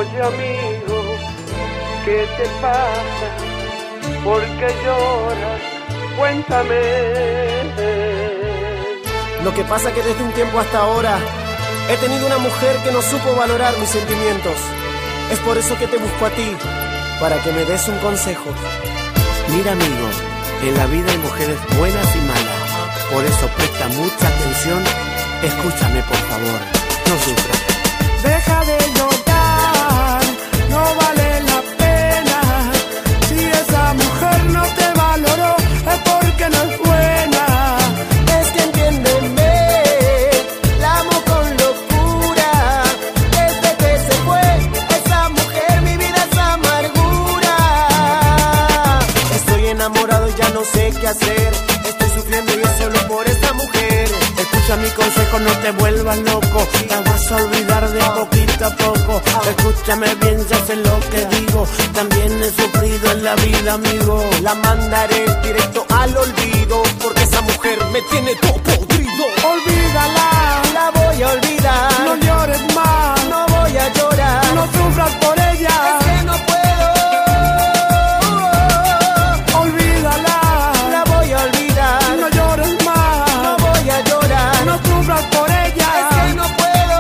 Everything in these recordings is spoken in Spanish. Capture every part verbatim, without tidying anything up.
Oye amigo, ¿qué te pasa? ¿Por qué lloras? Cuéntame. Lo que pasa que desde un tiempo hasta ahora he tenido una mujer que no supo valorar mis sentimientos. Es por eso que te busco a ti, para que me des un consejo. Mira amigo, en la vida hay mujeres buenas y malas. Por eso presta mucha atención. Escúchame por favor, no sufras. Deja de llorar, no vale la pena. Si esa mujer no te valoró, es porque no es buena. Es que entiéndeme, la amo con locura. Desde que se fue esa mujer, mi vida es amargura. Estoy enamorado y ya no sé qué hacer. Estoy sufriendo y es solo por esta mujer. Escucha mi consejo, no te vuelvas loco. La vas a olvidar de poquito a poco. Escúchame bien, ya sé lo que digo. También he sufrido en la vida, amigo. La mandaré directo al olvido, porque esa mujer me tiene todo podrido. Olvídala, La voy a olvidar. no llores más, No voy a llorar. no sufras por ella. Es que no puedo. Olvídala, La voy a olvidar. no llores más, No voy a llorar. no sufras por ella. Es que no puedo.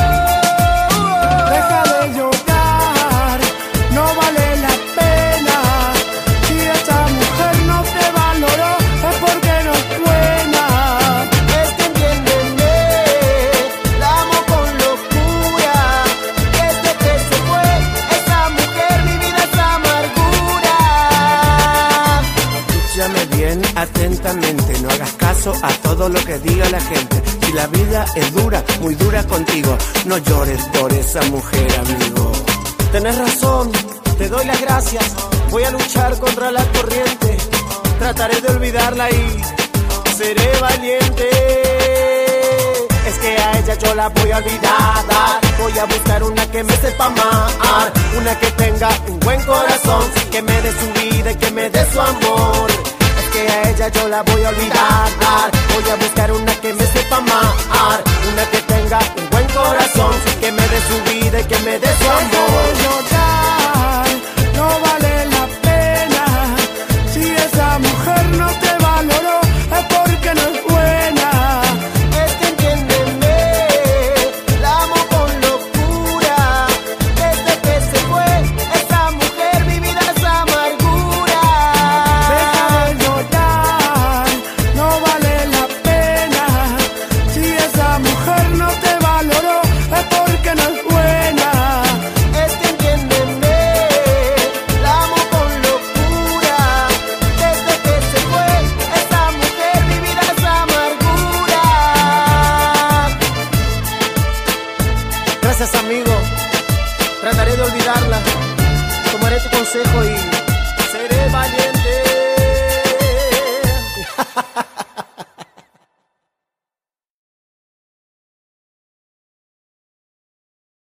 Deja de llorar, no vale la pena. Si esa mujer no te valoró, es porque no es buena. Es que entiéndeme, la amo con locura. Desde que se fue esa mujer, mi vida es amargura. Escúchame bien, atentamente. No hagas caso a todo lo que diga la gente. Si la vida es dura, muy dura contigo, no llores por esa mujer, amigo. Tenés razón, te doy las gracias. Voy a luchar contra la corriente. Trataré de olvidarla y seré valiente. Es que a ella yo la voy a olvidar. Voy a buscar una que me sepa amar, una que tenga un buen corazón, que me dé su vida y que me dé su amor. Es que a ella yo la voy a olvidar. Voy a buscar una que me sepa amar, una que tenga un buen corazón, que me dé su vida y que me dé su Deja amor. de llorar, no vale la pena. Si esa mujer no te valoró, es porque no es buena. Es que entiéndeme, la amo con locura. Desde que se fue esa mujer, mi vida es amargura. Deja de llorar, no vale la pena. Si esa mujer no te valoró, es porque no es buena. Es que entiéndeme, la amo con locura. Desde que se fue esa mujer, mi vida es amargura. Gracias amigo, trataré de olvidarla. Tomaré tu consejo y seré valiente.